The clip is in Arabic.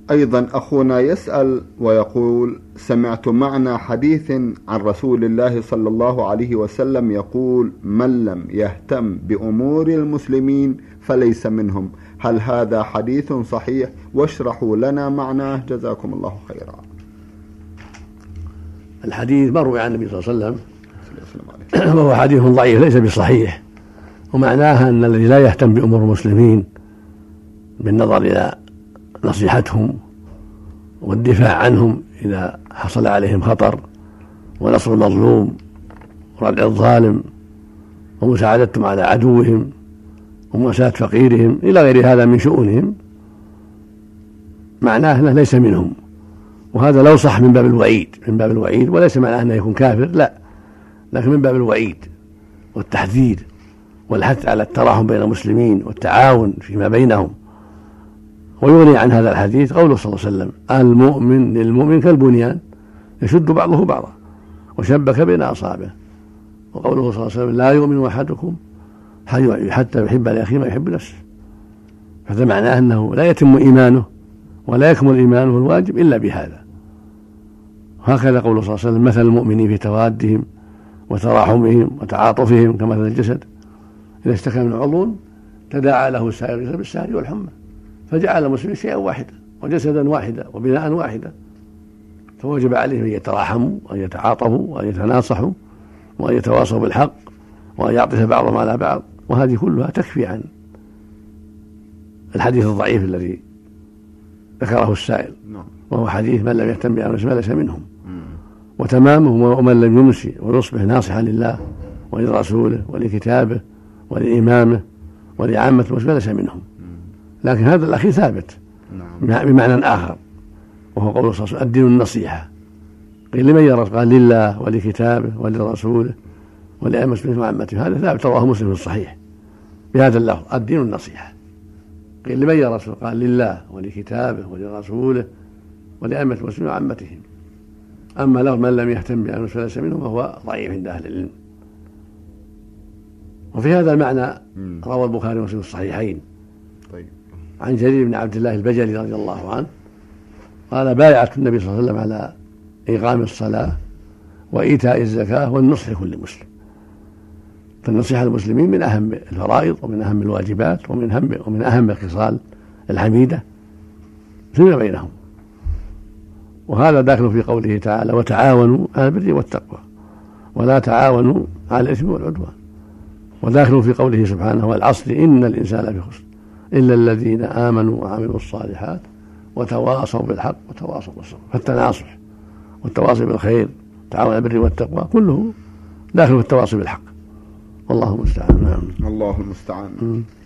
أيضا أخونا يسأل ويقول: سمعت معنى حديث عن رسول الله صلى الله عليه وسلم يقول: من لم يهتم بأمور المسلمين فليس منهم. هل هذا حديث صحيح؟ واشرحوا لنا معناه جزاكم الله خيرا. الحديث مروي عن النبي صلى الله عليه وسلم وهو حديث ضعيف ليس بصحيح، ومعناها أن الذي لا يهتم بأمور المسلمين بالنظر إلى نصيحتهم والدفاع عنهم إذا حصل عليهم خطر، ونصر المظلوم وردع الظالم ومساعدتهم على عدوهم ومواساة فقيرهم إلى غير هذا من شؤونهم، معناه أنه ليس منهم. وهذا لو صح من باب الوعيد، وليس معناه أنه يكون كافر، لا، لكن من باب الوعيد والتحذير والحث على التراحم بين المسلمين والتعاون فيما بينهم. ويغني عن هذا الحديث قوله صلى الله عليه وسلم: المؤمن للمؤمن كالبنيان يشد بعضه بعضا وشبك بين أصابعه. وقوله صلى الله عليه وسلم: لا يؤمن أحدكم حتى يحب لأخيه ما يحب نفسه. هذا معناه أنه لا يتم إيمانه ولا يكمل إيمانه الواجب إلا بهذا. هكذا قوله صلى الله عليه وسلم: مثل المؤمنين في توادهم وتراحمهم وتعاطفهم كمثل الجسد إذا اشتكى من عضو تداعى له سائر بالسهر والحمى، فجعل المسلمين شيئا واحدا وجسدا واحدا وبناء واحدا. فوجب عليهم أن يتراحموا وأن يتعاطفوا وأن يتناصحوا وأن يتواصوا بالحق وأن يعطف بعضهم على بعض. وهذه كلها تكفي عن الحديث الضعيف الذي ذكره السائل، وهو حديث من لم يهتم بأمر فليس منهم. وتمامه: ومن لم يمسي ويصبح ناصحا لله ولرسوله ولكتابه ولإمامه ولعامة المسلمين فليس منهم. لكن هذا الأخير ثابت بمعنى آخر، وهو قول صلى الله عليه وسلم: الدين النصيحة. قيل: لمن يا رسول؟ قال: لله ولكتابه ولرسوله ولأئمة المسلمين وعامته. هذا ثابت رواه مسلم في الصحيح بهذا اللفظ: الدين النصيحة. قيل: لمن يا رسول؟ قال: لله ولكتابه ولرسوله ولأئمة المسلمين وعامتهم. أما لو من لم يهتم بأمر فليس منهم فهو ضعيف عند أهل العلم. وفي هذا المعنى روى البخاري ومسلم في الصحيحين عن جرير بن عبد الله البجلي رضي الله عنه قال: بايعت النبي صلى الله عليه وسلم على إقام الصلاة وإيتاء الزكاة والنصح لكل مسلم. فالنصيحة للمسلمين من أهم الفرائض ومن أهم الواجبات ومن أهم الخصال الحميدة فيما بينهم. وهذا داخل في قوله تعالى: وتعاونوا على البر والتقوى ولا تعاونوا على الإثم والعدوان. وداخل في قوله سبحانه: والعصر إن الإنسان لفي خسر إلا الذين آمنوا وعملوا الصالحات وتواصوا بالحق وتواصوا بالصبر. فالتناصح والتواصي بالخير تعاون على البر والتقوى كله داخل في التواصي بالحق. والله المستعان. الله المستعان.